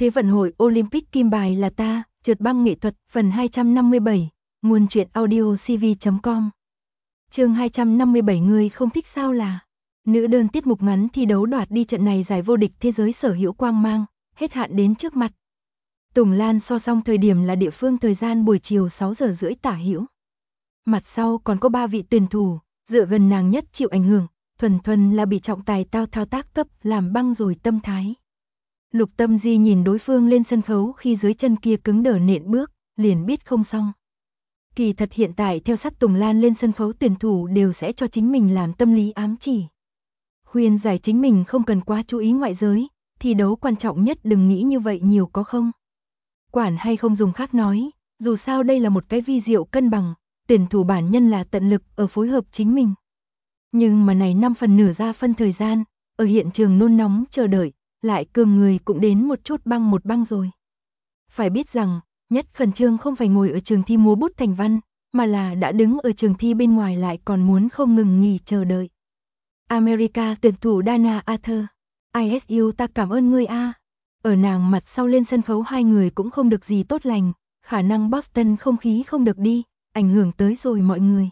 Thế vận hội Olympic kim bài là ta, trượt băng nghệ thuật, phần 257, nguồn truyện audio cv.com. Chương 257 người không thích sao là. Nữ đơn tiết mục ngắn thi đấu đoạt đi trận này giải vô địch thế giới sở hữu quang mang, hết hạn đến trước mặt. Tùng Lan so xong thời điểm là địa phương thời gian buổi chiều 6 giờ rưỡi tả hữu. Mặt sau còn có 3 vị tuyển thủ, dựa gần nàng nhất chịu ảnh hưởng, thuần là bị trọng tài thao tác cấp làm băng rồi tâm thái. Lục Tâm Di nhìn đối phương lên sân khấu khi dưới chân kia cứng đờ nện bước, liền biết không xong. Kỳ thật hiện tại theo sát Tùng Lan lên sân khấu tuyển thủ đều sẽ cho chính mình làm tâm lý ám chỉ. Khuyên giải chính mình không cần quá chú ý ngoại giới, thi đấu quan trọng nhất đừng nghĩ như vậy nhiều có không. Quản hay không dùng khác nói, dù sao đây là một cái vi diệu cân bằng, tuyển thủ bản nhân là tận lực ở phối hợp chính mình. Nhưng mà này 5 phần nửa ra phân thời gian, ở hiện trường nôn nóng chờ đợi, lại cường người cũng đến một băng rồi. Phải biết rằng, nhất khẩn trương không phải ngồi ở trường thi múa bút thành văn, mà là đã đứng ở trường thi bên ngoài lại còn muốn không ngừng nghỉ chờ đợi. America tuyển thủ Dana Arthur, ISU ta cảm ơn ngươi a. Ở nàng mặt sau lên sân khấu hai người cũng không được gì tốt lành, khả năng Boston không khí không được đi, ảnh hưởng tới rồi mọi người.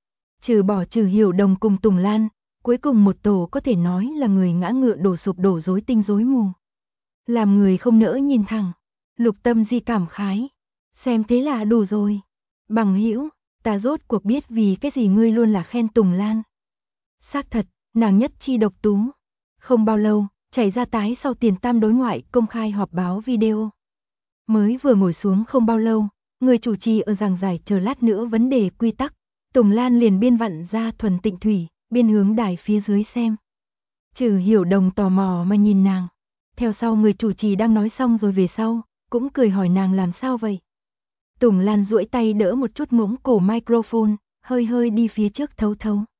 Trừ Hiểu Đồng cùng Tùng Lan, cuối cùng một tổ có thể nói là người ngã ngựa đổ sụp đổ rối tinh rối mù. Làm người không nỡ nhìn thẳng. Lục Tâm Di cảm khái. Xem thế là đủ rồi. Bằng hữu, ta rốt cuộc biết vì cái gì ngươi luôn là khen Tùng Lan. Xác thật, nàng nhất chi độc tú. Không bao lâu, chảy ra tái sau tiền tam đối ngoại công khai họp báo video. Mới vừa ngồi xuống không bao lâu, người chủ trì ở giảng giải chờ lát nữa vấn đề quy tắc. Tùng Lan liền biên vặn ra thuần tịnh thủy, biên hướng đài phía dưới xem. Trừ Hiểu Đồng tò mò mà nhìn nàng. Theo sau người chủ trì đang nói xong rồi về sau, cũng cười hỏi nàng làm sao vậy. Tùng Lan duỗi tay đỡ một chút ngỗng cổ microphone, hơi đi phía trước thấu.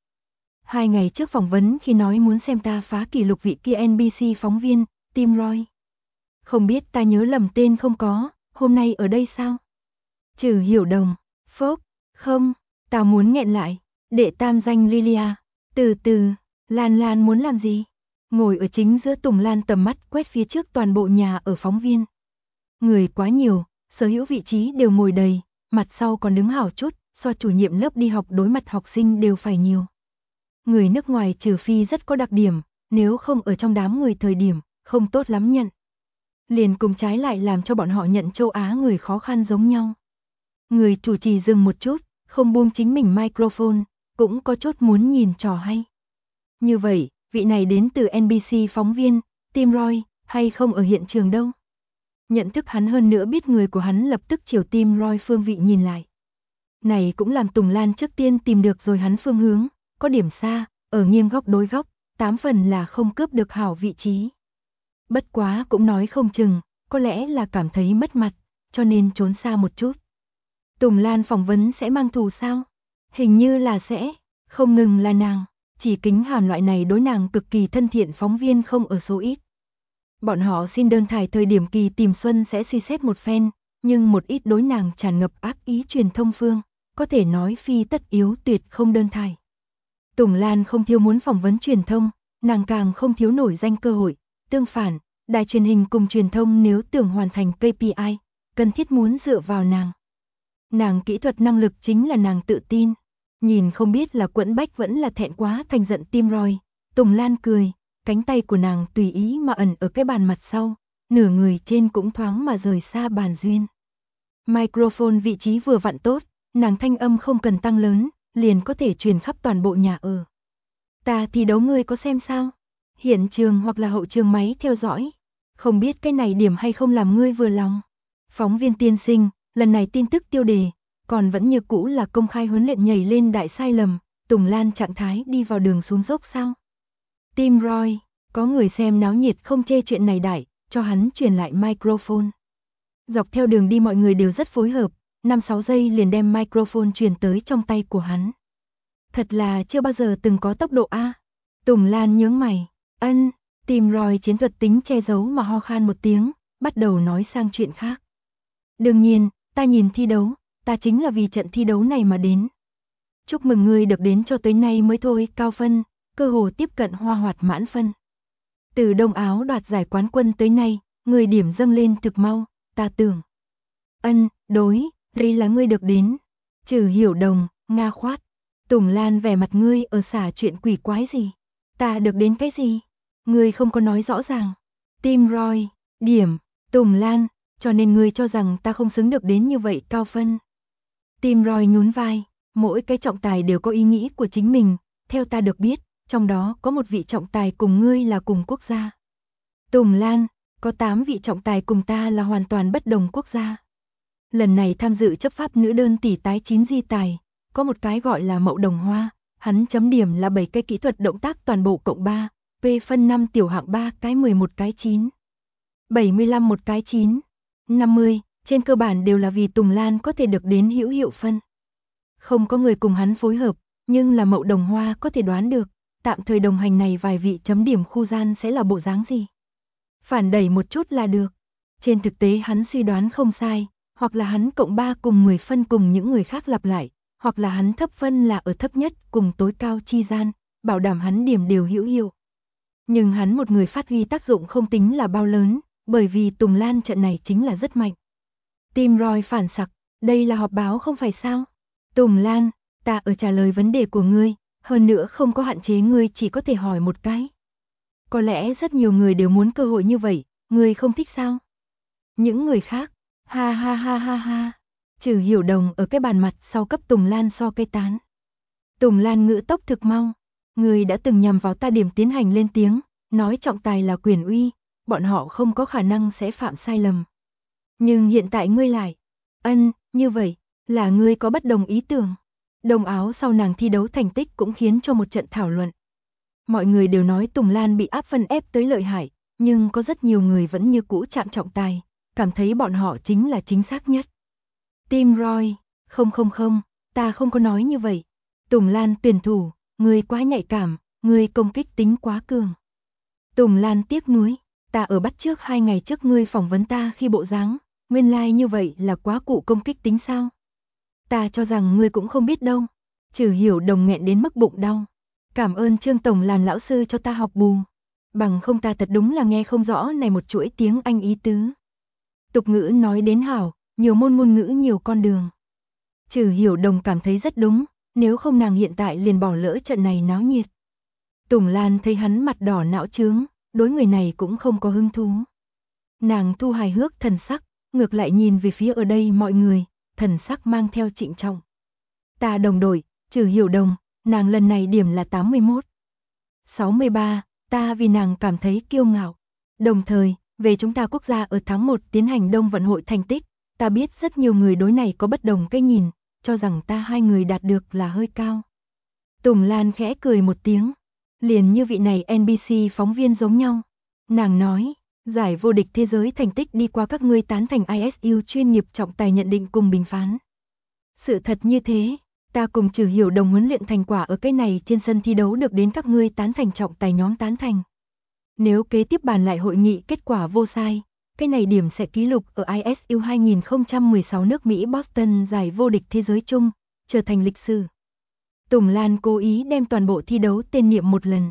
2 ngày trước phỏng vấn khi nói muốn xem ta phá kỷ lục vị kia NBC phóng viên, Tim Roy. Không biết ta nhớ lầm tên không có, hôm nay ở đây sao? Trừ Hiểu Đồng, phốc, không, ta muốn nghẹn lại, đệ tam danh Lilia, từ, Lan muốn làm gì? Ngồi ở chính giữa Tùng Lan tầm mắt quét phía trước toàn bộ nhà ở phóng viên. Người quá nhiều, sở hữu vị trí đều ngồi đầy, mặt sau còn đứng hảo chút, so chủ nhiệm lớp đi học đối mặt học sinh đều phải nhiều. Người nước ngoài trừ phi rất có đặc điểm, nếu không ở trong đám người thời điểm, không tốt lắm nhận. Liền cùng trái lại làm cho bọn họ nhận châu Á người khó khăn giống nhau. Người chủ trì dừng một chút, không buông chính mình microphone, cũng có chút muốn nhìn trò hay. Như vậy, vị này đến từ NBC phóng viên, Tim Roy, hay không ở hiện trường đâu. Nhận thức hắn hơn nữa biết người của hắn lập tức chiều Tim Roy phương vị nhìn lại. Này cũng làm Tùng Lan trước tiên tìm được rồi hắn phương hướng, có điểm xa, ở nghiêng góc đối góc, 8 phần là không cướp được hảo vị trí. Bất quá cũng nói không chừng, có lẽ là cảm thấy mất mặt, cho nên trốn xa một chút. Tùng Lan phỏng vấn sẽ mang thù sao? Hình như là sẽ, không ngừng là nàng. Chỉ Kính Hàm loại này đối nàng cực kỳ thân thiện phóng viên không ở số ít. Bọn họ xin đơn thải thời điểm Kỳ Tìm Xuân sẽ suy xét một phen, nhưng một ít đối nàng tràn ngập ác ý truyền thông phương, có thể nói phi tất yếu tuyệt không đơn thải. Tùng Lan không thiếu muốn phỏng vấn truyền thông, nàng càng không thiếu nổi danh cơ hội, tương phản, đài truyền hình cùng truyền thông nếu tưởng hoàn thành KPI, cần thiết muốn dựa vào nàng. Nàng kỹ thuật năng lực chính là nàng tự tin. Nhìn không biết là quẫn bách vẫn là thẹn quá thành giận Tim Roy, Tùng Lan cười, cánh tay của nàng tùy ý mà ẩn ở cái bàn mặt sau, nửa người trên cũng thoáng mà rời xa bàn duyên. Microphone vị trí vừa vặn tốt, nàng thanh âm không cần tăng lớn, liền có thể truyền khắp toàn bộ nhà ở. Ta thi đấu ngươi có xem sao? Hiện trường hoặc là hậu trường máy theo dõi. Không biết cái này điểm hay không làm ngươi vừa lòng. Phóng viên tiên sinh, lần này tin tức tiêu đề, còn vẫn như cũ là công khai huấn luyện nhảy lên đại sai lầm, Tùng Lan trạng thái đi vào đường xuống dốc sao? Tim Roy, có người xem náo nhiệt không chê chuyện này đại, cho hắn truyền lại microphone. Dọc theo đường đi mọi người đều rất phối hợp, 5-6 giây liền đem microphone truyền tới trong tay của hắn. Thật là chưa bao giờ từng có tốc độ A. Tùng Lan nhướng mày, Tim Roy chiến thuật tính che giấu mà ho khan một tiếng, bắt đầu nói sang chuyện khác. Đương nhiên, ta nhìn thi đấu, ta chính là vì trận thi đấu này mà đến. Chúc mừng ngươi được đến cho tới nay mới thôi, cao phân, cơ hồ tiếp cận hoa hoạt mãn phân. Từ Đông Áo đoạt giải quán quân tới nay, Người điểm dâng lên thực mau, ta tưởng. Đối, đây là ngươi được đến. Trừ Hiểu Đồng, nga khoát. Tùng Lan vẻ mặt ngươi ở xả chuyện quỷ quái gì? Ta được đến cái gì? Ngươi không có nói rõ ràng. Tim Roy, điểm, Tùng Lan, cho nên ngươi cho rằng ta không xứng được đến như vậy cao phân. Tim Roy nhún vai, mỗi cái trọng tài đều có ý nghĩ của chính mình, theo ta được biết, trong đó có một vị trọng tài cùng ngươi là cùng quốc gia. Tùng Lan, có 8 vị trọng tài cùng ta là hoàn toàn bất đồng quốc gia. Lần này tham dự chấp pháp nữ đơn tỷ tái 9 di tài, có một cái gọi là Mậu Đồng Hoa, hắn chấm điểm là 7 cái kỹ thuật động tác toàn bộ cộng 3, P phân 5 tiểu hạng 3 cái 11 cái 9. 75 một cái 9, 50, trên cơ bản đều là vì Tùng Lan có thể được đến hữu hiệu phân. Không có người cùng hắn phối hợp, nhưng là Mậu Đồng Hoa có thể đoán được, tạm thời đồng hành này vài vị chấm điểm khu gian sẽ là bộ dáng gì. Phản đẩy một chút là được. Trên thực tế hắn suy đoán không sai, hoặc là hắn cộng 3 cùng 10 phân cùng những người khác lặp lại, hoặc là hắn thấp phân là ở thấp nhất cùng tối cao chi gian, bảo đảm hắn điểm đều hữu hiệu. Nhưng hắn một người phát huy tác dụng không tính là bao lớn, bởi vì Tùng Lan trận này chính là rất mạnh. Tim Roy phản sặc, đây là họp báo không phải sao? Tùng Lan, ta ở trả lời vấn đề của ngươi, hơn nữa không có hạn chế ngươi chỉ có thể hỏi một cái. Có lẽ rất nhiều người đều muốn cơ hội như vậy, ngươi không thích sao? Những người khác, ha ha ha ha ha. Trừ Hiểu Đồng ở cái bàn mặt sau cấp Tùng Lan so cây tán. Tùng Lan ngữ tốc thực mau, người đã từng nhằm vào ta điểm tiến hành lên tiếng, nói trọng tài là quyền uy, bọn họ không có khả năng sẽ phạm sai lầm. Nhưng hiện tại ngươi lại, như vậy, là ngươi có bất đồng ý tưởng. Đồng áo sau nàng thi đấu thành tích cũng khiến cho một trận thảo luận. Mọi người đều nói Tùng Lan bị áp phân ép tới lợi hại, nhưng có rất nhiều người vẫn như cũ chạm trọng tài, cảm thấy bọn họ chính là chính xác nhất. Tim Roy, không, ta không có nói như vậy. Tùng Lan tuyển thủ, ngươi quá nhạy cảm, ngươi công kích tính quá cường. Tùng Lan tiếc nuối, ta ở bắt trước 2 ngày trước ngươi phỏng vấn ta khi bộ dáng, nguyên lai như vậy là quá cụ công kích tính sao? Ta cho rằng ngươi cũng không biết đâu. Trừ Hiểu Đồng nghẹn đến mức bụng đau. Cảm ơn Trương Tổng làm lão sư cho ta học bù. Bằng không ta thật đúng là nghe không rõ này một chuỗi tiếng Anh ý tứ. Tục ngữ nói đến hảo, nhiều môn ngôn ngữ nhiều con đường. Trừ Hiểu Đồng cảm thấy rất đúng, nếu không nàng hiện tại liền bỏ lỡ trận này náo nhiệt. Tùng Lan thấy hắn mặt đỏ não trướng, đối người này cũng không có hứng thú. Nàng thu hài hước thần sắc, ngược lại nhìn về phía ở đây mọi người, thần sắc mang theo trịnh trọng. Ta đồng đội, Trừ Hiểu Đồng, nàng lần này điểm là 81. 63, ta vì nàng cảm thấy kiêu ngạo. Đồng thời, về chúng ta quốc gia ở tháng 1 tiến hành Đông vận hội thành tích, ta biết rất nhiều người đối này có bất đồng cái nhìn, cho rằng ta hai người đạt được là hơi cao. Tùng Lan khẽ cười một tiếng, liền như vị này NBC phóng viên giống nhau. Nàng nói, giải vô địch thế giới thành tích đi qua các ngươi tán thành ISU chuyên nghiệp trọng tài nhận định cùng bình phán. Sự thật như thế, ta cùng Trừ Hiểu Đồng huấn luyện thành quả ở cái này trên sân thi đấu được đến các ngươi tán thành trọng tài nhóm tán thành. Nếu kế tiếp bàn lại hội nghị kết quả vô sai, cái này điểm sẽ ký lục ở ISU 2016 nước Mỹ Boston giải vô địch thế giới chung, trở thành lịch sử. Tùng Lan cố ý đem toàn bộ thi đấu tên niệm một lần.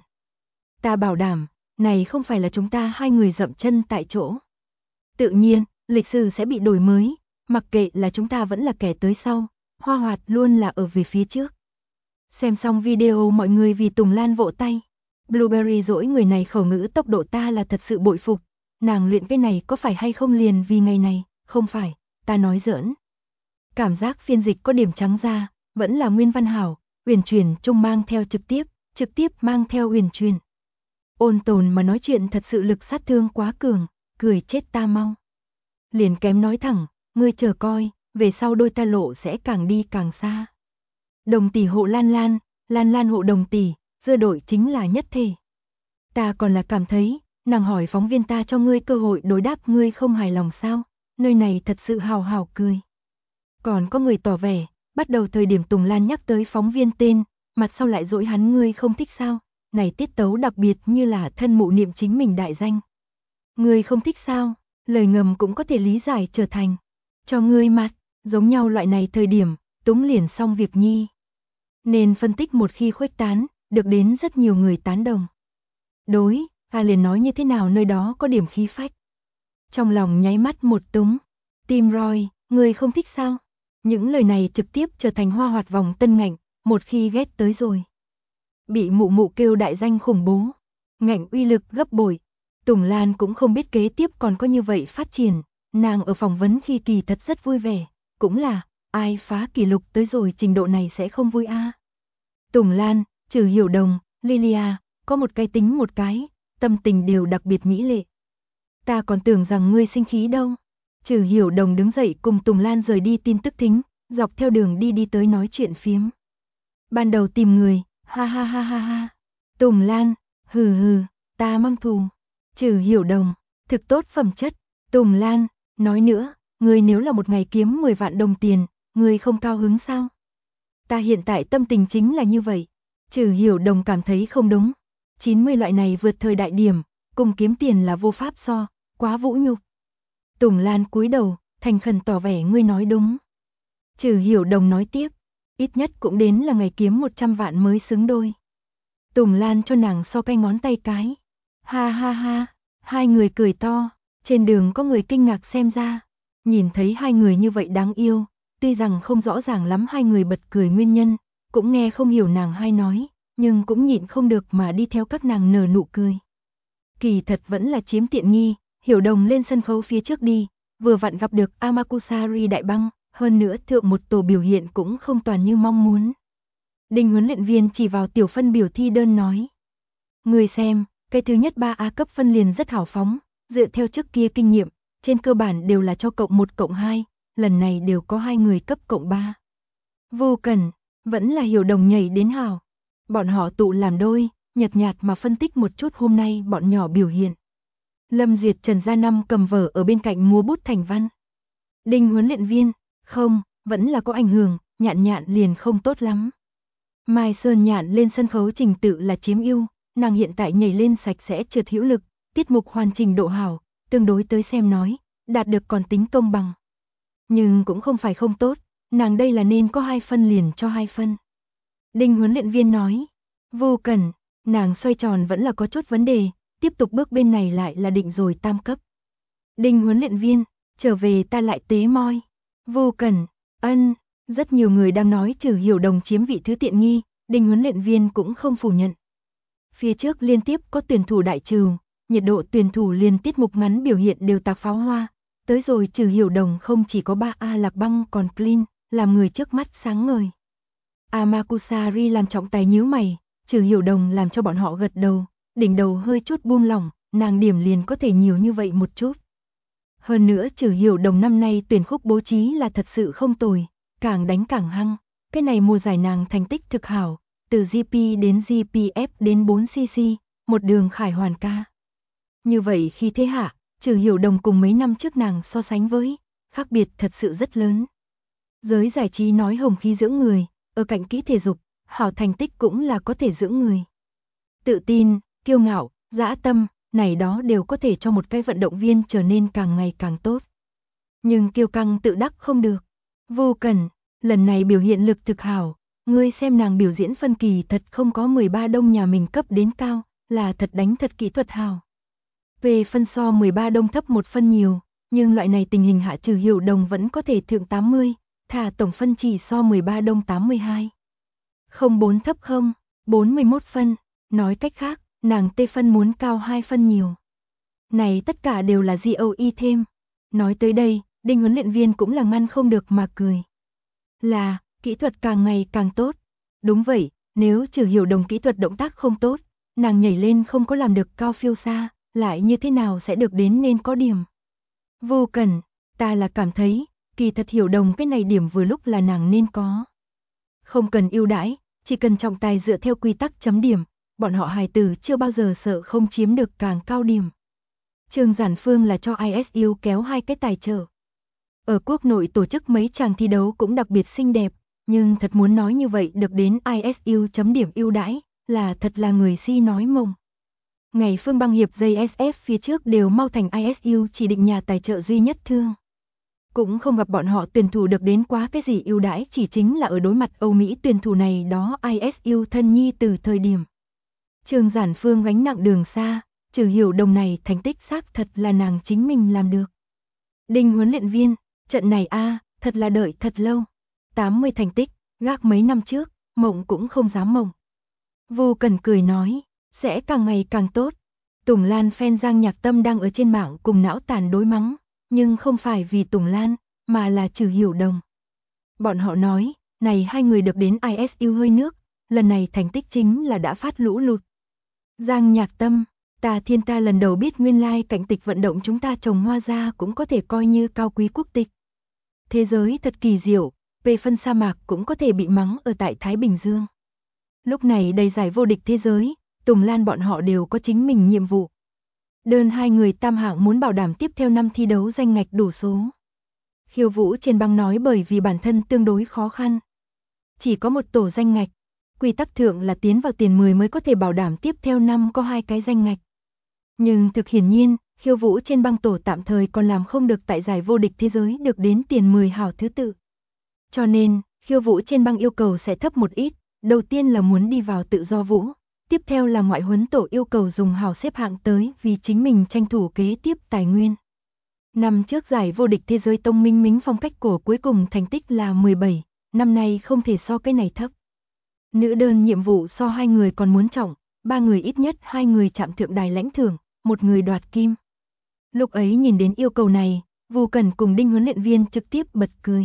Ta bảo đảm, này không phải là chúng ta hai người dậm chân tại chỗ. Tự nhiên, lịch sử sẽ bị đổi mới, mặc kệ là chúng ta vẫn là kẻ tới sau, Hoa Hoạt luôn là ở về phía trước. Xem xong video mọi người vì Tùng Lan vỗ tay. Blueberry dỗi người này khẩu ngữ tốc độ ta là thật sự bội phục. Nàng luyện cái này có phải hay không liền vì ngày này, không phải, ta nói giỡn. Cảm giác phiên dịch có điểm trắng ra, vẫn là nguyên văn hảo, uyển chuyển trung mang theo trực tiếp mang theo uyển chuyển. Ôn tồn mà nói chuyện thật sự lực sát thương quá cường, cười chết ta mau. Liền kém nói thẳng, ngươi chờ coi, về sau đôi ta lộ sẽ càng đi càng xa. Đồng tỷ hộ Lan Lan, Lan Lan hộ đồng tỷ, dưa đội chính là nhất thể. Ta còn là cảm thấy, nàng hỏi phóng viên ta cho ngươi cơ hội đối đáp ngươi không hài lòng sao, nơi này thật sự hào hào cười. Còn có người tỏ vẻ, bắt đầu thời điểm Tùng Lan nhắc tới phóng viên tên, mặt sau lại dỗi hắn ngươi không thích sao, này tiết tấu đặc biệt như là thân mụ niệm chính mình đại danh. Ngươi không thích sao, lời ngầm cũng có thể lý giải trở thành, cho ngươi mặt, giống nhau loại này thời điểm, túng liền xong việc nhi. Nên phân tích một khi khuếch tán, được đến rất nhiều người tán đồng. Đối, ta liền nói như thế nào nơi đó có điểm khí phách. trong lòng nháy mắt một túng. Tim Roy, người không thích sao? Những lời này trực tiếp trở thành hoa hoạt vòng tân ngạnh, một khi ghét tới rồi. Bị mụ mụ kêu đại danh khủng bố, ngạnh uy lực gấp bội. Tùng Lan cũng không biết kế tiếp còn có như vậy phát triển, nàng ở phỏng vấn khi kỳ thật rất vui vẻ, cũng là, ai phá kỷ lục tới rồi trình độ này sẽ không vui a. Tùng Lan, Trừ Hiểu Đồng, Lilia, có một cái tính một cái, tâm tình đều đặc biệt mỹ lệ. Ta còn tưởng rằng ngươi sinh khí đâu. Trừ Hiểu Đồng đứng dậy cùng Tùng Lan rời đi tin tức thính, dọc theo đường đi tới nói chuyện phiếm. Ban đầu tìm người, ha ha ha ha ha. Tùng Lan, hừ hừ, ta mang thù. Trừ Hiểu Đồng, thực tốt phẩm chất. Tùng Lan, nói nữa, ngươi nếu là một ngày kiếm 10 vạn đồng tiền, ngươi không cao hứng sao? Ta hiện tại tâm tình chính là như vậy. Trừ Hiểu Đồng cảm thấy không đúng. 90 loại này vượt thời đại điểm, cùng kiếm tiền là vô pháp so, quá vũ nhục. Tùng Lan cúi đầu, thành khẩn tỏ vẻ ngươi nói đúng. Trừ Hiểu Đồng nói tiếp, ít nhất cũng đến là ngày kiếm 100 vạn mới xứng đôi. Tùng Lan cho nàng so cái ngón tay cái. Ha ha ha, hai người cười to, trên đường có người kinh ngạc xem ra. Nhìn thấy hai người như vậy đáng yêu, tuy rằng không rõ ràng lắm hai người bật cười nguyên nhân, cũng nghe không hiểu nàng hai nói, nhưng cũng nhịn không được mà đi theo các nàng nở nụ cười. Kỳ thật vẫn là chiếm tiện nghi, Hiểu Đồng lên sân khấu phía trước đi, vừa vặn gặp được Amakusari đại băng, hơn nữa thượng một tổ biểu hiện cũng không toàn như mong muốn. Đinh huấn luyện viên chỉ vào tiểu phân biểu thi đơn nói. Người xem, cái thứ nhất 3A cấp phân liền rất hào phóng, dựa theo trước kia kinh nghiệm, trên cơ bản đều là cho cộng 1 cộng 2, lần này đều có 2 người cấp cộng 3. Vô cần, vẫn là Hiểu Đồng nhảy đến hào. Bọn họ tụ làm đôi, nhợt nhạt mà phân tích một chút hôm nay bọn nhỏ biểu hiện. Lâm Duyệt Trần Gia Năm cầm vở ở bên cạnh múa bút thành văn. Đinh huấn luyện viên, không, vẫn là có ảnh hưởng, Nhạn Nhạn liền không tốt lắm. Mai Sơn Nhạn lên sân khấu trình tự là chiếm ưu, nàng hiện tại nhảy lên sạch sẽ trượt hữu lực, tiết mục hoàn chỉnh độ hảo, tương đối tới xem nói, đạt được còn tính công bằng. Nhưng cũng không phải không tốt, nàng đây là nên có 2 phân liền cho 2 phân. Đinh huấn luyện viên nói, vô cần, nàng xoay tròn vẫn là có chút vấn đề, tiếp tục bước bên này lại là định rồi tam cấp. Đinh huấn luyện viên, trở về ta lại tế moi. Vô cần, ân, rất nhiều người đang nói Trừ Hiểu Đồng chiếm vị thứ tiện nghi, Đinh huấn luyện viên cũng không phủ nhận. Phía trước liên tiếp có tuyển thủ đại trừ, nhiệt độ tuyển thủ liền tiết mục ngắn biểu hiện đều tạc pháo hoa. Tới rồi Trừ Hiểu Đồng không chỉ có 3A Lạc Băng còn clean, làm người trước mắt sáng ngời. Amakusari làm trọng tài nhíu mày, Trừ Hiểu Đồng làm cho bọn họ gật đầu, đỉnh đầu hơi chút buông lỏng, nàng điểm liền có thể nhiều như vậy một chút. Hơn nữa Trừ Hiểu Đồng năm nay tuyển khúc bố trí là thật sự không tồi, càng đánh càng hăng, cái này mùa giải nàng thành tích thực hảo, từ GP đến GPF đến 4cc, một đường khải hoàn ca. Như vậy khi thế hạ, Trừ Hiểu Đồng cùng mấy năm trước nàng so sánh với, khác biệt thật sự rất lớn. Giới giải trí nói hồng khí dưỡng người, ở cạnh kỹ thể dục, hảo thành tích cũng là có thể dưỡng người. Tự tin, kiêu ngạo, dã tâm, này đó đều có thể cho một cái vận động viên trở nên càng ngày càng tốt. Nhưng kiêu căng tự đắc không được. Vô cần, lần này biểu hiện lực thực hảo, ngươi xem nàng biểu diễn phân kỳ thật không có 13 đông nhà mình cấp đến cao, là thật đánh thật kỹ thuật hảo. Về phân so 13 đông thấp một phân nhiều, nhưng loại này tình hình hạ Trừ Hiểu Đồng vẫn có thể thượng 80, thả tổng phân chỉ so 13 đông 82. Không 4 thấp không, 41 phân, nói cách khác, nàng tê phân muốn cao 2 phân nhiều. Này tất cả đều là GOE thêm. Nói tới đây, Đinh huấn luyện viên cũng là ngăn không được mà cười. Là, kỹ thuật càng ngày càng tốt. Đúng vậy, nếu Trừ Hiểu Đồng kỹ thuật động tác không tốt, nàng nhảy lên không có làm được cao phiêu xa, lại như thế nào sẽ được đến nên có điểm. Vô cần, ta là cảm thấy, kỳ thật Hiểu Đồng cái này điểm vừa lúc là nàng nên có. Không cần ưu đãi, chỉ cần trọng tài dựa theo quy tắc chấm điểm, bọn họ hài tử chưa bao giờ sợ không chiếm được càng cao điểm. Trương Giản Phương là cho ISU kéo 2 cái tài trợ. Ở quốc nội tổ chức mấy chàng thi đấu cũng đặc biệt xinh đẹp, nhưng thật muốn nói như vậy được đến ISU chấm điểm ưu đãi, là thật là người si nói mộng. Ngày Phương Băng Hiệp JSF phía trước đều mau thành ISU chỉ định nhà tài trợ duy nhất thương. Cũng không gặp bọn họ tuyển thủ được đến quá cái gì ưu đãi, chỉ chính là ở đối mặt Âu Mỹ tuyển thủ này đó ISU thân nhi từ thời điểm. Trương Giản Phương gánh nặng đường xa, Trừ Hiểu Đồng này thành tích xác thật là nàng chính mình làm được. Đinh huấn luyện viên, trận này thật là đợi thật lâu. 80 thành tích, gác mấy năm trước, mộng cũng không dám mộng. Vô Cần cười nói, sẽ càng ngày càng tốt. Tùng Lan fan Giang Nhạc Tâm đang ở trên mạng cùng não tàn đối mắng, nhưng không phải vì Tùng Lan, mà là Trừ Hiểu Đồng. Bọn họ nói, này hai người được đến ISU hơi nước, lần này thành tích chính là đã phát lũ lụt. Giang Nhạc Tâm, ta lần đầu biết nguyên lai cảnh tịch vận động chúng ta trồng hoa ra cũng có thể coi như cao quý quốc tịch. Thế giới thật kỳ diệu, về phân sa mạc cũng có thể bị mắng ở tại Thái Bình Dương. Lúc này đầy giải vô địch thế giới, Tùng Lan bọn họ đều có chính mình nhiệm vụ. Đơn hai người tam hạng muốn bảo đảm tiếp theo năm thi đấu danh ngạch đủ số. Khiêu Vũ trên băng nói bởi vì bản thân tương đối khó khăn. Chỉ có một tổ danh ngạch, quy tắc thượng là tiến vào tiền 10 mới có thể bảo đảm tiếp theo năm có 2 cái danh ngạch. Nhưng thực hiển nhiên, Khiêu Vũ trên băng tổ tạm thời còn làm không được tại giải vô địch thế giới được đến tiền 10 hào thứ tự. Cho nên, Khiêu Vũ trên băng yêu cầu sẽ thấp một ít, đầu tiên là muốn đi vào tự do vũ, tiếp theo là ngoại huấn tổ yêu cầu dùng hào xếp hạng tới vì chính mình tranh thủ kế tiếp tài nguyên. Năm trước giải vô địch thế giới Tông Minh Mính phong cách cổ cuối cùng thành tích là 17, năm nay không thể so cái này thấp. Nữ đơn nhiệm vụ so hai người còn muốn trọng, ba người ít nhất hai người chạm thượng đài lãnh thưởng, một người đoạt kim. Lúc ấy nhìn đến yêu cầu này, Vô Cần cùng Đinh huấn luyện viên trực tiếp bật cười.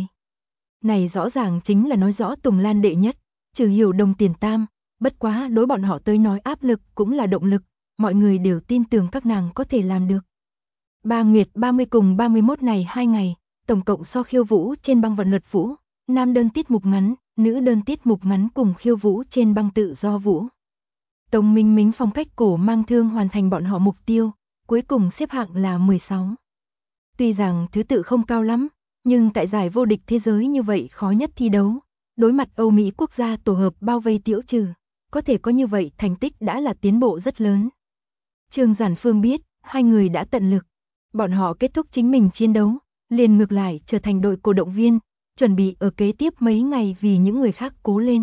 Này rõ ràng chính là nói rõ Tùng Lan đệ nhất, Trừ Hiểu Đồng tiền tam, bất quá đối bọn họ tới nói áp lực cũng là động lực, mọi người đều tin tưởng các nàng có thể làm được. Ba Nguyệt 30 cùng 31 này 2 ngày, tổng cộng so khiêu vũ trên băng vận luật vũ, nam đơn tiết mục ngắn, nữ đơn tiết mục ngắn cùng khiêu vũ trên băng tự do vũ. Tông Minh Mính phong cách cổ mang thương hoàn thành bọn họ mục tiêu, cuối cùng xếp hạng là 16. Tuy rằng thứ tự không cao lắm, nhưng tại giải vô địch thế giới như vậy khó nhất thi đấu, đối mặt Âu Mỹ quốc gia tổ hợp bao vây Tiễu Trừ, có thể có như vậy thành tích đã là tiến bộ rất lớn. Trương Giản Phương biết, hai người đã tận lực, bọn họ kết thúc chính mình chiến đấu, liền ngược lại trở thành đội cổ động viên, chuẩn bị ở kế tiếp mấy ngày vì những người khác cố lên.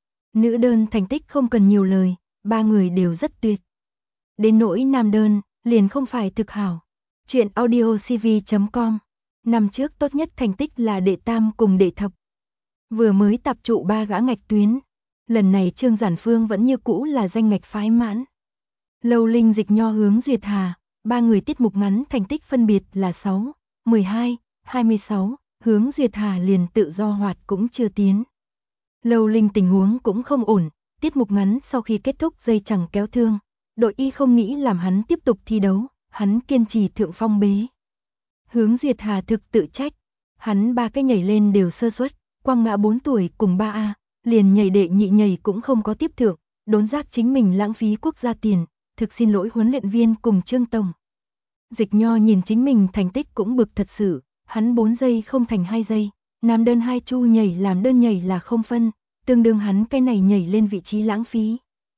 Nữ đơn thành tích không cần nhiều lời, ba người đều rất tuyệt. Đến nỗi nam đơn, liền không phải thực hảo. Chuyện audiocv.com. Năm trước tốt nhất thành tích là đệ tam cùng đệ thập. Vừa mới tập trụ 3 gã ngạch tuyến. Lần này Trương Giản Phương vẫn như cũ là danh ngạch phái mãn. Lâu Linh Dịch Nho Hướng Duyệt Hà, ba người tiết mục ngắn thành tích phân biệt là 6, 12, 26, Hướng Duyệt Hà liền tự do hoạt cũng chưa tiến. Lâu Linh tình huống cũng không ổn, tiết mục ngắn sau khi kết thúc dây chẳng kéo thương, đội y không nghĩ làm hắn tiếp tục thi đấu, hắn kiên trì thượng phong bế. Hướng Duyệt Hà thực tự trách, hắn ba cái nhảy lên đều sơ suất, quang ngã 4 tuổi cùng 3A, liền nhảy đệ nhị nhảy cũng không có tiếp thượng, đốn giác chính mình lãng phí quốc gia tiền, thực xin lỗi huấn luyện viên cùng Trương Tổng. Dịch Nho nhìn chính mình thành tích cũng bực thật sự, hắn 4 giây không thành 2 giây, nam đơn 2 chu nhảy làm đơn nhảy là không phân, tương đương hắn cái này nhảy lên vị trí lãng phí.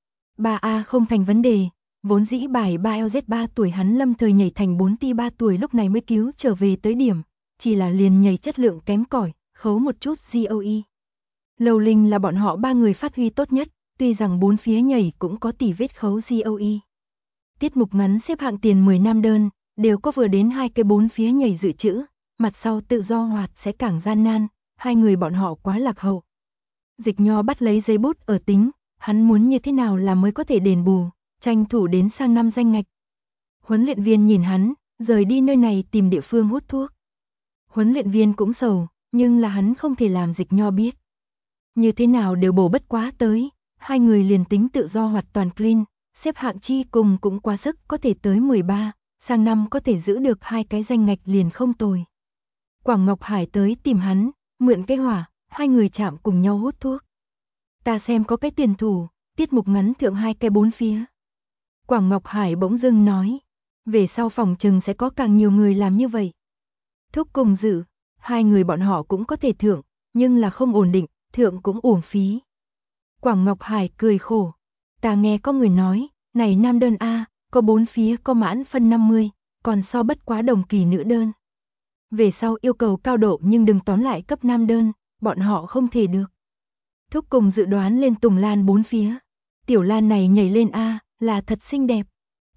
3A không thành vấn đề, vốn dĩ bài 3LZ 3 tuổi hắn lâm thời nhảy thành 4T 3 tuổi lúc này mới cứu trở về tới điểm, chỉ là liền nhảy chất lượng kém cỏi, khấu một chút GOE. Lâu Linh là bọn họ ba người phát huy tốt nhất, tuy rằng bốn phía nhảy cũng có tỷ vết khấu GOE. Tiết mục ngắn xếp hạng tiền 10 nam đơn, đều có vừa đến hai cái bốn phía nhảy dự trữ, mặt sau tự do hoạt sẽ càng gian nan, hai người bọn họ quá lạc hậu. Dịch Nho bắt lấy giấy bút ở tính, hắn muốn như thế nào là mới có thể đền bù, tranh thủ đến sang năm danh ngạch. Huấn luyện viên nhìn hắn, rời đi nơi này tìm địa phương hút thuốc. Huấn luyện viên cũng sầu, nhưng là hắn không thể làm Dịch Nho biết. Như thế nào đều bổ bất quá tới, hai người liền tính tự do hoạt toàn clean, xếp hạng chi cùng cũng quá sức có thể tới 13, sang năm có thể giữ được hai cái danh ngạch liền không tồi. Quảng Ngọc Hải tới tìm hắn, mượn cái hỏa, hai người chạm cùng nhau hút thuốc. Ta xem có cái tuyển thủ, tiết mục ngắn thượng hai cái bốn phía. Quảng Ngọc Hải bỗng dưng nói, về sau phòng trừng sẽ có càng nhiều người làm như vậy. Thúc cùng Dự, hai người bọn họ cũng có thể thượng, nhưng là không ổn định, thượng cũng uổng phí. Quảng Ngọc Hải cười khổ, ta nghe có người nói, này nam đơn A, có bốn phía có mãn phân 50, còn so bất quá đồng kỳ nữ đơn. Về sau yêu cầu cao độ nhưng đừng tóm lại cấp nam đơn, bọn họ không thể được. Thúc cùng dự đoán lên Tùng Lan bốn phía. Tiểu Lan này nhảy lên A, là thật xinh đẹp.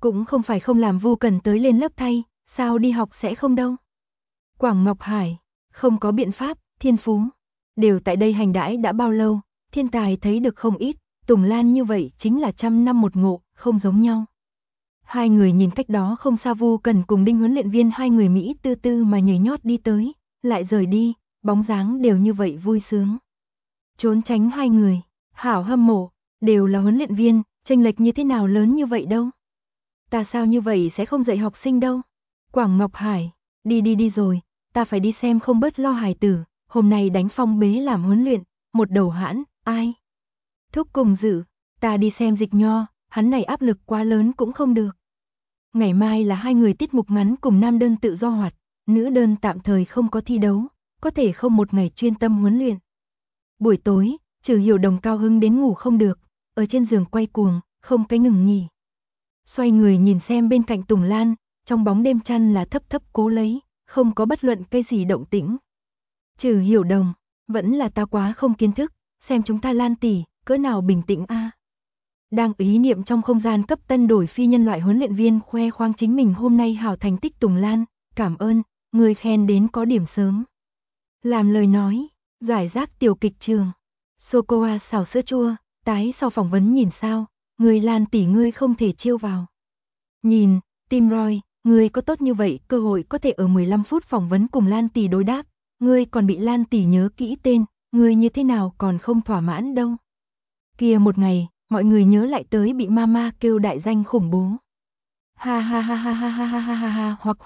Cũng không phải không làm Vu Cần tới lên lớp thay, sao đi học sẽ không đâu. Quảng Ngọc Hải, không có biện pháp, thiên phú. Đều tại đây hành đãi đã bao lâu, thiên tài thấy được không ít, Tùng Lan như vậy chính là 100 năm một ngộ, không giống nhau. Hai người nhìn cách đó không xa Vu Cần cùng Đinh huấn luyện viên hai người Mỹ tư tư mà nhảy nhót đi tới, lại rời đi, bóng dáng đều như vậy vui sướng. Trốn tránh hai người, hảo hâm mộ, đều là huấn luyện viên, chênh lệch như thế nào lớn như vậy đâu. Ta sao như vậy sẽ không dạy học sinh đâu. Quảng Ngọc Hải, đi rồi, ta phải đi xem không bớt lo hài tử, hôm nay đánh Phong Bế làm huấn luyện, một đầu hãn, ai? Thúc cùng dự, ta đi xem Dịch Nho, hắn này áp lực quá lớn cũng không được. Ngày mai là hai người tiết mục ngắn cùng nam đơn tự do hoạt, nữ đơn tạm thời không có thi đấu, có thể không một ngày chuyên tâm huấn luyện. Buổi tối, Trừ Hiểu Đồng cao hứng đến ngủ không được, ở trên giường quay cuồng, không cái ngừng nghỉ. Xoay người nhìn xem bên cạnh Tùng Lan, trong bóng đêm chăn là thấp thấp cố lấy, không có bất luận cái gì động tĩnh. Trừ Hiểu Đồng, vẫn là ta quá không kiến thức, xem chúng ta Lan tỷ, cỡ nào bình tĩnh a. Đang ý niệm trong không gian cấp tân đổi phi nhân loại huấn luyện viên khoe khoang chính mình hôm nay hảo thành tích. Tùng Lan, cảm ơn, người khen đến có điểm sớm. Làm lời nói, giải rác tiểu kịch trường. Sô-cô-a xào sữa chua, tái sau phỏng vấn nhìn sao, người Lan tỷ ngươi không thể chiêu vào. Nhìn, Tim Roy, ngươi có tốt như vậy, cơ hội có thể ở 15 phút phỏng vấn cùng Lan tỷ đối đáp, ngươi còn bị Lan tỷ nhớ kỹ tên, ngươi như thế nào còn không thỏa mãn đâu. Kia một ngày, mọi người nhớ lại tới bị mama kêu đại danh khủng bố. Ha ha ha ha ha ha ha ha ha ha hoặc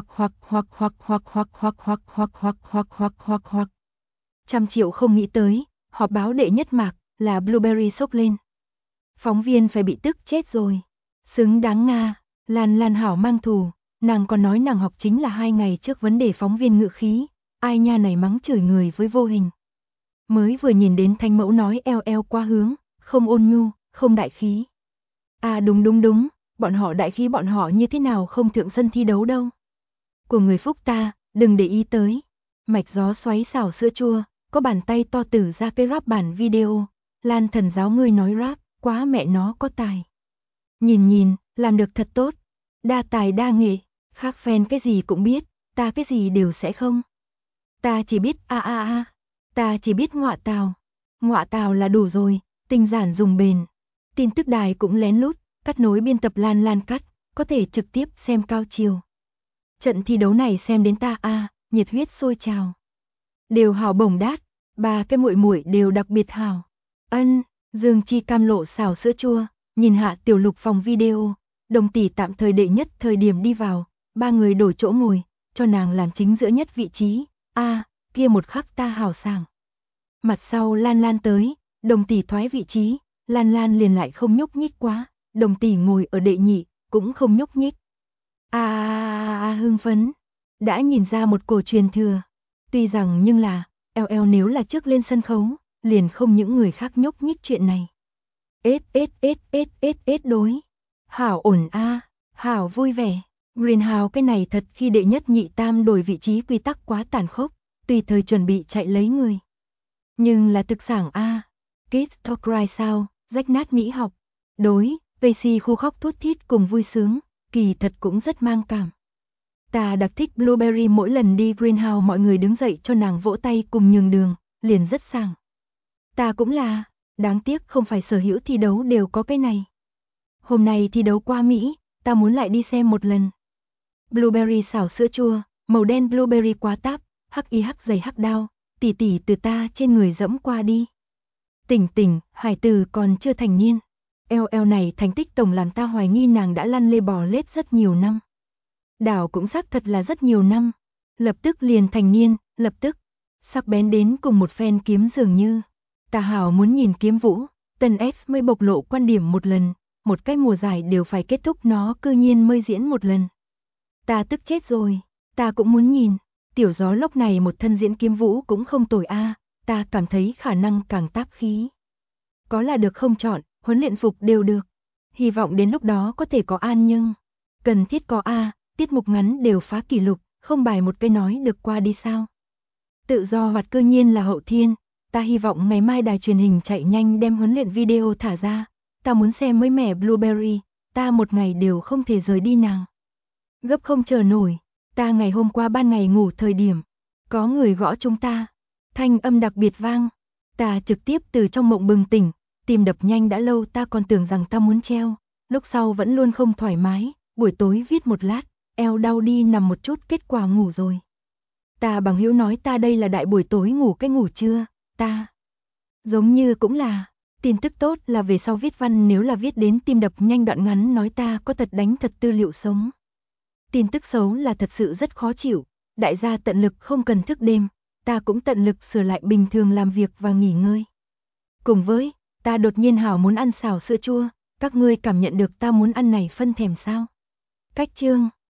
hoặc. 100 triệu không nghĩ tới, họp báo đệ nhất mạc là Blueberry sốc lên. Phóng viên phải bị tức chết rồi. Xứng đáng Nga, Lan hảo mang thù, nàng còn nói nàng học chính là 2 ngày trước vấn đề phóng viên ngự khí, ai nha này mắng chửi người với vô hình. Mới vừa nhìn đến Thanh Mẫu nói eo qua hướng, không ôn nhu, không đại khí. À đúng, bọn họ đại khí bọn họ như thế nào không thượng sân thi đấu đâu. Của người Phúc ta, đừng để ý tới. Mạch gió xoáy xào sữa chua, có bàn tay to tử ra cái rap bản video, Lan thần giáo ngươi nói rap, quá mẹ nó có tài. Nhìn, làm được thật tốt, đa tài đa nghệ, khác fan cái gì cũng biết, ta cái gì đều sẽ không. Ta chỉ biết ta chỉ biết ngọa tào là đủ rồi, tinh giản dùng bền. Tin tức đài cũng lén lút, cắt nối biên tập Lan cắt, có thể trực tiếp xem cao chiều. Trận thi đấu này xem đến ta nhiệt huyết sôi trào. Đều hào bổng đát, ba cái muội đều đặc biệt hào. Dương Chi cam lộ xào sữa chua, nhìn hạ Tiểu Lục phòng video, Đồng tỷ tạm thời đệ nhất thời điểm đi vào, ba người đổi chỗ ngồi, cho nàng làm chính giữa nhất vị trí. Kia một khắc ta hào sảng. Mặt sau Lan tới, Đồng tỷ thoái vị trí, Lan liền lại không nhúc nhích quá, Đồng tỷ ngồi ở đệ nhị, cũng không nhúc nhích. Hưng phấn, đã nhìn ra một cổ truyền thừa. Tuy rằng nhưng là, eo nếu là trước lên sân khấu, liền không những người khác nhúc nhích chuyện này. Đối. Hảo ổn hảo vui vẻ. Greenhouse cái này thật khi đệ nhất nhị tam đổi vị trí quy tắc quá tàn khốc, tùy thời chuẩn bị chạy lấy người. Nhưng là thực sảng Kids Talk Right sao, rách nát mỹ học. Đối, Casey khu khóc thút thít cùng vui sướng, kỳ thật cũng rất mang cảm. Ta đặc thích Blueberry mỗi lần đi Greenhouse mọi người đứng dậy cho nàng vỗ tay cùng nhường đường, liền rất sảng. Ta cũng là, đáng tiếc không phải sở hữu thi đấu đều có cái này. Hôm nay thi đấu qua Mỹ, ta muốn lại đi xem một lần. Blueberry xào sữa chua, màu đen blueberry quá táp, hắc dày hắc đao, tỉ từ ta trên người dẫm qua đi. Tỉnh, hải tử còn chưa thành niên. Eo này thành tích tổng làm ta hoài nghi nàng đã lăn lê bò lết rất nhiều năm. Đảo cũng xác thật là rất nhiều năm. Lập tức liền thành niên, lập tức. Sắc bén đến cùng một phen kiếm dường như. Ta hảo muốn nhìn kiếm vũ, Tần X mới bộc lộ quan điểm một lần, một cái mùa giải đều phải kết thúc nó cư nhiên mới diễn một lần. Ta tức chết rồi, ta cũng muốn nhìn, tiểu gió lốc này một thân diễn kiếm vũ cũng không tồi ta cảm thấy khả năng càng táp khí. Có là được không chọn, huấn luyện phục đều được. Hy vọng đến lúc đó có thể có an nhưng. Cần thiết có tiết mục ngắn đều phá kỷ lục, không bài một cái nói được qua đi sao. Tự do hoạt cư nhiên là hậu thiên, ta hy vọng ngày mai đài truyền hình chạy nhanh đem huấn luyện video thả ra. Ta muốn xem mới mẻ Blueberry, ta một ngày đều không thể rời đi nàng. Gấp không chờ nổi, ta ngày hôm qua ban ngày ngủ thời điểm, có người gõ chúng ta, thanh âm đặc biệt vang, ta trực tiếp từ trong mộng bừng tỉnh, tim đập nhanh đã lâu ta còn tưởng rằng ta muốn treo, lúc sau vẫn luôn không thoải mái, buổi tối viết một lát, eo đau đi nằm một chút kết quả ngủ rồi. Ta bằng hữu nói ta đây là đại buổi tối ngủ cái ngủ trưa, ta giống như cũng là, tin tức tốt là về sau viết văn nếu là viết đến tim đập nhanh đoạn ngắn nói ta có thật đánh thật tư liệu sống. Tin tức xấu là thật sự rất khó chịu, đại gia tận lực không cần thức đêm, ta cũng tận lực sửa lại bình thường làm việc và nghỉ ngơi. Cùng với, ta đột nhiên hảo muốn ăn xào sữa chua, các ngươi cảm nhận được ta muốn ăn này phân thèm sao? Cách chương